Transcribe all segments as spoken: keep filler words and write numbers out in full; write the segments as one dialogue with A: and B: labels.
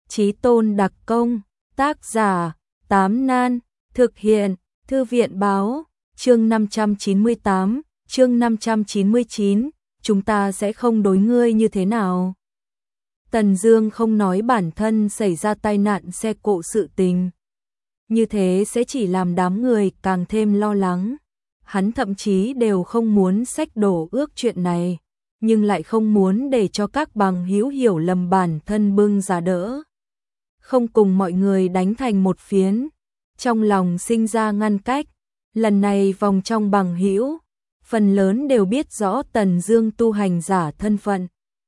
A: Chí tôn đặc công, tác giả, Tám Nan, thực hiện, Thư viện báo, chương năm trăm chín mươi tám, chương năm trăm chín mươi chín, chúng ta sẽ không đối ngươi như thế nào. Tần Dương không nói bản thân xảy ra tai nạn xe cộ sự tình. Như thế sẽ chỉ làm đám người càng thêm lo lắng. Hắn thậm chí đều không muốn xách đổ ước chuyện này, nhưng lại không muốn để cho các bằng hữu hiểu lầm bản thân bưng ra đỡ. Không cùng mọi người đánh thành một phiến, trong lòng sinh ra ngăn cách. Lần này vòng trong bằng hữu, phần lớn đều biết rõ Tần Dương tu hành giả thân phận.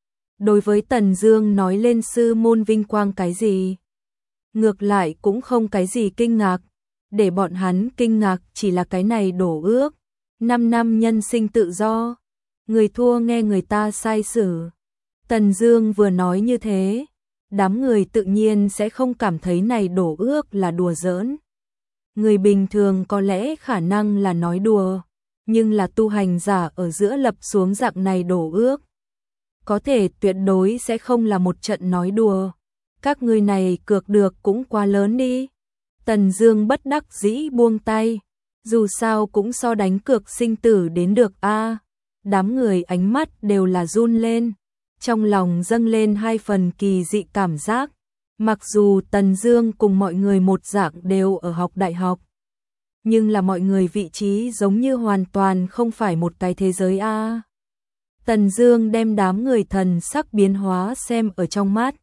A: Đối với Tần Dương nói lên sư môn vinh quang cái gì, ngược lại cũng không cái gì kinh ngạc, để bọn hắn kinh ngạc chỉ là cái này đổ ước, năm năm nhân sinh tự do, người thua nghe người ta sai xử. Tần Dương vừa nói như thế, đám người tự nhiên sẽ không cảm thấy này đổ ước là đùa giỡn. Người bình thường có lẽ khả năng là nói đùa, nhưng là tu hành giả ở giữa lập xuống dạng này đổ ước, có thể tuyệt đối sẽ không là một trận nói đùa. Các ngươi này cược được cũng quá lớn đi. Tần Dương bất đắc dĩ buông tay, dù sao cũng so đánh cược sinh tử đến được a. À, đám người ánh mắt đều là run lên, trong lòng dâng lên hai phần kỳ dị cảm giác. Mặc dù Tần Dương cùng mọi người một dạng đều ở học đại học, nhưng là mọi người vị trí giống như hoàn toàn không phải một cái thế giới a. À, Tần Dương đem đám người thần sắc biến hóa xem ở trong mắt.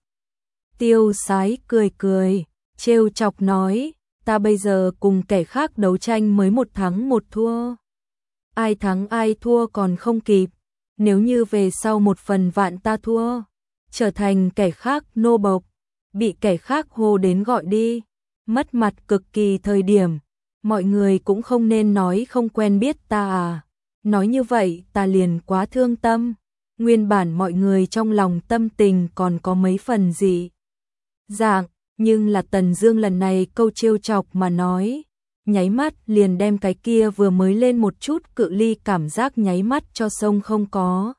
A: Tiêu Sái cười cười, trêu chọc nói, ta bây giờ cùng kẻ khác đấu tranh mới một thắng một thua. Ai thắng ai thua còn không kịp, nếu như về sau một phần vạn ta thua, trở thành kẻ khác nô bộc, bị kẻ khác hô đến gọi đi, mất mặt cực kỳ thời điểm, mọi người cũng không nên nói không quen biết ta à. Nói như vậy ta liền quá thương tâm. Nguyên bản mọi người trong lòng tâm tình còn có mấy phần gì dạng, nhưng là Tần Dương lần này câu trêu chọc mà nói, nháy mắt liền đem cái kia vừa mới lên một chút cự ly cảm giác nháy mắt cho sông không có.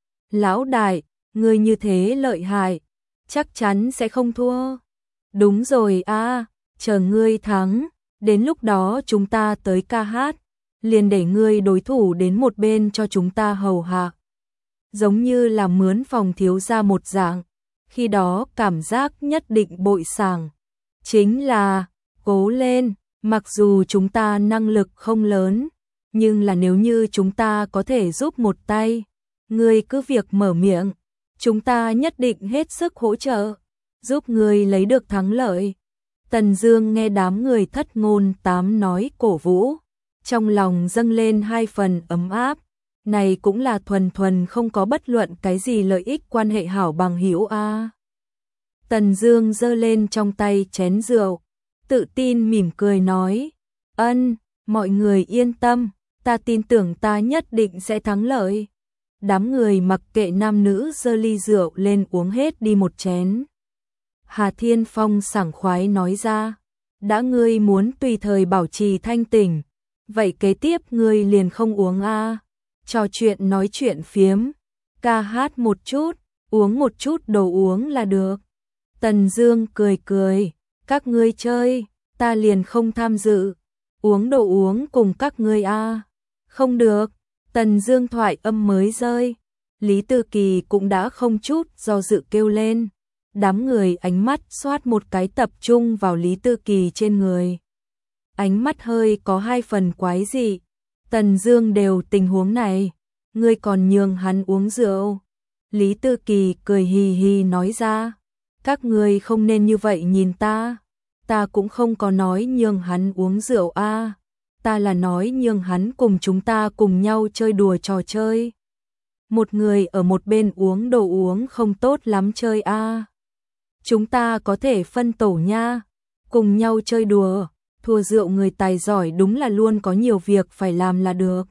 A: Lão đại, ngươi như thế lợi hại, chắc chắn sẽ không thua. Đúng rồi a, à, chờ ngươi thắng, đến lúc đó chúng ta tới ca hát, liền để ngươi đối thủ đến một bên cho chúng ta hầu hạ. Giống như là mướn phòng thiếu gia một dạng, khi đó cảm giác nhất định bội sảng. Chính là, cố lên, mặc dù chúng ta năng lực không lớn, nhưng là nếu như chúng ta có thể giúp một tay, ngươi cứ việc mở miệng, chúng ta nhất định hết sức hỗ trợ, giúp ngươi lấy được thắng lợi. Tần Dương nghe đám người thất ngôn tám nói cổ vũ, trong lòng dâng lên hai phần ấm áp. Này cũng là thuần thuần không có bất luận cái gì lợi ích quan hệ hảo bằng hữu a. À. Tần Dương giơ lên trong tay chén rượu, tự tin mỉm cười nói, ân, mọi người yên tâm, ta tin tưởng ta nhất định sẽ thắng lợi. Đám người mặc kệ nam nữ giơ ly rượu lên uống hết đi một chén. Hà Thiên Phong sảng khoái nói ra, đã ngươi muốn tùy thời bảo trì thanh tỉnh, vậy kế tiếp ngươi liền không uống a. À. Trò chuyện nói chuyện phiếm, ca hát một chút, uống một chút đồ uống là được. Tần Dương cười cười, các ngươi chơi, ta liền không tham dự, uống đồ uống cùng các ngươi a. À. Không được, Tần Dương thoại âm mới rơi, Lý Tư Kỳ cũng đã không chút do dự kêu lên. Đám người ánh mắt xoát một cái tập trung vào Lý Tư Kỳ trên người. Ánh mắt hơi có hai phần quái dị. Tần Dương đều tình huống này, ngươi còn nhường hắn uống rượu. Lý Tư Kỳ cười hì hì nói ra, các ngươi không nên như vậy nhìn ta, ta cũng không có nói nhường hắn uống rượu a, à. Ta là nói nhường hắn cùng chúng ta cùng nhau chơi đùa trò chơi. Một người ở một bên uống đồ uống không tốt lắm chơi a. À. Chúng ta có thể phân tổ nha, cùng nhau chơi đùa. Thua rượu người tài giỏi đúng là luôn có nhiều việc phải làm là được.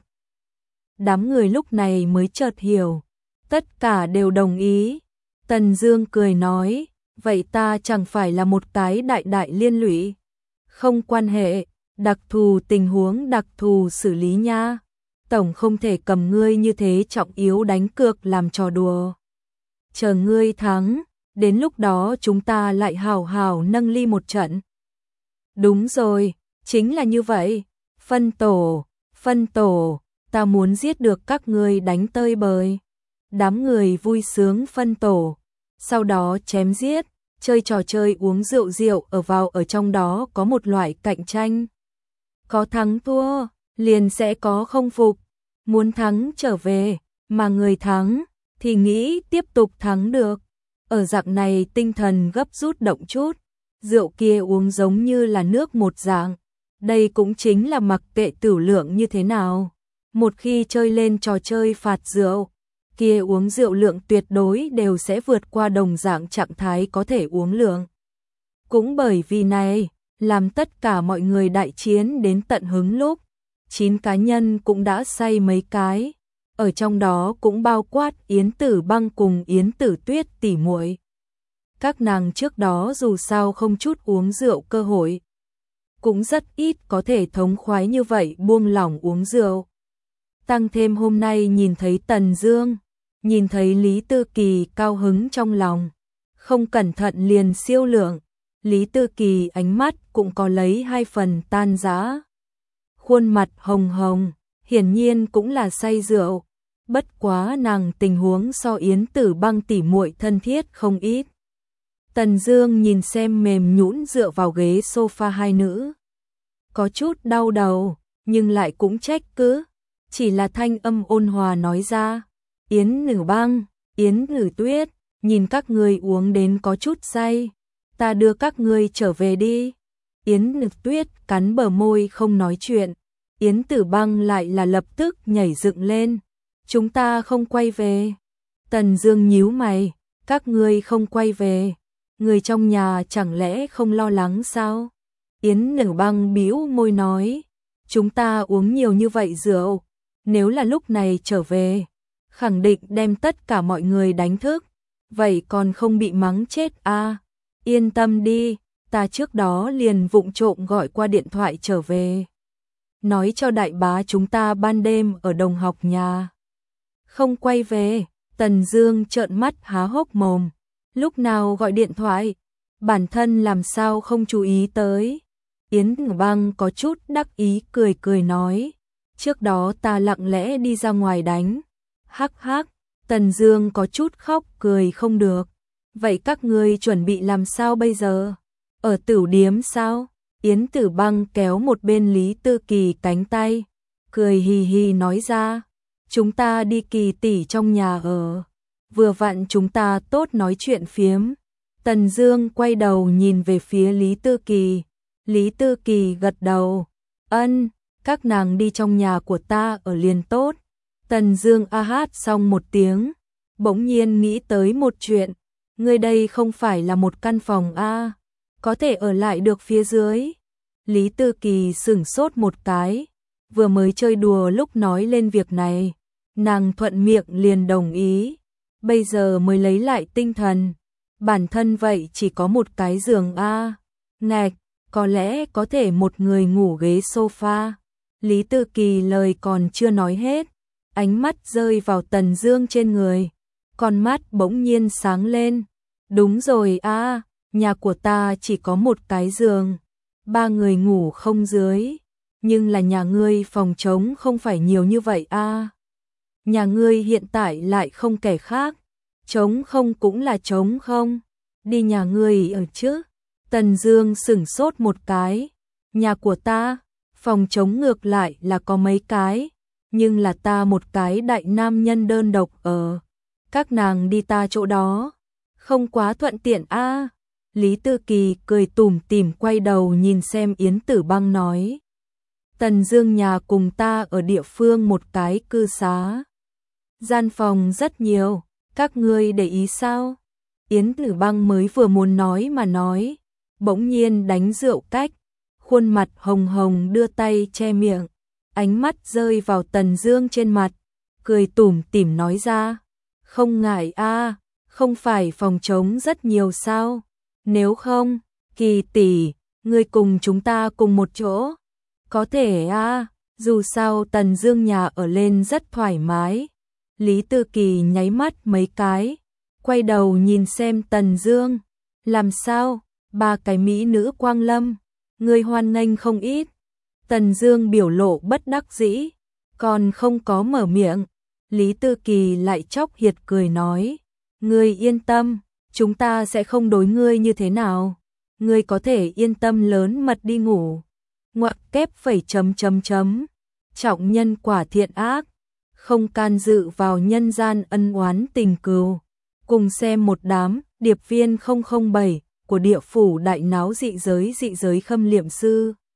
A: Đám người lúc này mới chợt hiểu, tất cả đều đồng ý. Tần Dương cười nói, vậy ta chẳng phải là một cái đại đại liên lụy. Không quan hệ, đặc thù tình huống đặc thù xử lý nha. Tổng không thể cầm ngươi như thế trọng yếu đánh cược làm trò đùa. Chờ ngươi thắng, đến lúc đó chúng ta lại hào hào nâng ly một trận. Đúng rồi, chính là như vậy, phân tổ, phân tổ, ta muốn giết được các ngươi đánh tơi bời. Đám người vui sướng phân tổ, sau đó chém giết, chơi trò chơi uống rượu rượu ở vào ở trong đó có một loại cạnh tranh. Có thắng thua, liền sẽ có không phục, muốn thắng trở về, mà người thắng thì nghĩ tiếp tục thắng được. Ở dạng này tinh thần gấp rút động chút, rượu kia uống giống như là nước một dạng. Đây cũng chính là mặc kệ tửu lượng như thế nào. Một khi chơi lên trò chơi phạt rượu, kia uống rượu lượng tuyệt đối đều sẽ vượt qua đồng dạng trạng thái có thể uống lượng. Cũng bởi vì này, làm tất cả mọi người đại chiến đến tận hứng lúc, chín cá nhân cũng đã say mấy cái, ở trong đó cũng bao quát Yến Tử Băng cùng Yến Tử Tuyết tỉ muội. Các nàng trước đó dù sao không chút uống rượu cơ hội, cũng rất ít có thể thống khoái như vậy buông lỏng uống rượu. Tăng thêm hôm nay nhìn thấy Tần Dương, nhìn thấy Lý Tư Kỳ cao hứng trong lòng, không cẩn thận liền siêu lượng, Lý Tư Kỳ ánh mắt cũng có lấy hai phần tan rã. Khuôn mặt hồng hồng, hiển nhiên cũng là say rượu, bất quá nàng tình huống so Yến Tử Băng tỉ muội thân thiết không ít. Tần Dương nhìn xem mềm nhũn dựa vào ghế sofa hai nữ, có chút đau đầu, nhưng lại cũng trách cứ, chỉ là thanh âm ôn hòa nói ra, Yến Tử Băng, Yến Tử Tuyết, nhìn các ngươi uống đến có chút say, ta đưa các ngươi trở về đi. Yến Tử Tuyết cắn bờ môi không nói chuyện, Yến Tử Băng lại là lập tức nhảy dựng lên, chúng ta không quay về. Tần Dương nhíu mày, các ngươi không quay về, người trong nhà chẳng lẽ không lo lắng sao? Yến Tử Băng bĩu môi nói, chúng ta uống nhiều như vậy rượu, nếu là lúc này trở về, khẳng định đem tất cả mọi người đánh thức, vậy còn không bị mắng chết à? Yên tâm đi, ta trước đó liền vụng trộm gọi qua điện thoại trở về, nói cho đại bá chúng ta ban đêm ở đồng học nhà. Không quay về, Tần Dương trợn mắt há hốc mồm, lúc nào gọi điện thoại, bản thân làm sao không chú ý tới. Yến Tử Băng có chút đắc ý cười cười nói, trước đó ta lặng lẽ đi ra ngoài đánh. Hắc hắc, Tần Dương có chút khóc cười không được. Vậy các ngươi chuẩn bị làm sao bây giờ? Ở tửu điếm sao? Yến Tử Băng kéo một bên Lý Tư Kỳ cánh tay, cười hì hì nói ra, chúng ta đi Kỳ tỷ trong nhà ở, vừa vặn chúng ta tốt nói chuyện phiếm. Tần Dương quay đầu nhìn về phía Lý Tư Kỳ, Lý Tư Kỳ gật đầu, ân, các nàng đi trong nhà của ta ở liền tốt. Tần Dương a hát xong một tiếng, bỗng nhiên nghĩ tới một chuyện, ngươi đây không phải là một căn phòng a, có thể ở lại được phía dưới. Lý Tư Kỳ sửng sốt một cái, vừa mới chơi đùa lúc nói lên việc này, nàng thuận miệng liền đồng ý, bây giờ mới lấy lại tinh thần, bản thân vậy chỉ có một cái giường a, ngạch, có lẽ có thể một người ngủ ghế sofa. Lý Tư Kỳ lời còn chưa nói hết, ánh mắt rơi vào Tần Dương trên người, con mắt bỗng nhiên sáng lên, đúng rồi a, nhà của ta chỉ có một cái giường, ba người ngủ không dưới, nhưng là nhà ngươi phòng trống không phải nhiều như vậy a. Nhà ngươi hiện tại lại không kẻ khác, trống không cũng là trống không, đi nhà ngươi ở chứ. Tần Dương sững sốt một cái, nhà của ta, phòng trống ngược lại là có mấy cái, nhưng là ta một cái đại nam nhân đơn độc ở, các nàng đi ta chỗ đó, không quá thuận tiện a. Lý Tư Kỳ cười tủm tỉm quay đầu nhìn xem Yến Tử Băng nói, Tần Dương nhà cùng ta ở địa phương một cái cư xá, gian phòng rất nhiều, các ngươi để ý sao? Yến Tử Băng mới vừa muốn nói mà nói, bỗng nhiên đánh rượu cách, khuôn mặt hồng hồng đưa tay che miệng, ánh mắt rơi vào Tần Dương trên mặt, cười tủm tỉm nói ra, không ngại a, không phải phòng trống rất nhiều sao? Nếu không, Kỳ tỷ, ngươi cùng chúng ta cùng một chỗ. Có thể a, dù sao Tần Dương nhà ở lên rất thoải mái. Lý Tư Kỳ nháy mắt mấy cái, quay đầu nhìn xem Tần Dương, làm sao, ba cái mỹ nữ quang lâm, người hoan nghênh không ít. Tần Dương biểu lộ bất đắc dĩ, còn không có mở miệng, Lý Tư Kỳ lại chọc hiệt cười nói, ngươi yên tâm, chúng ta sẽ không đối ngươi như thế nào, ngươi có thể yên tâm lớn mật đi ngủ. Ngoặc kép phẩy chấm chấm chấm, trọng nhân quả thiện ác, không can dự vào nhân gian ân oán tình cừu. Cùng xem một đám điệp viên không không bảy của địa phủ đại náo dị giới dị giới khâm liệm sư.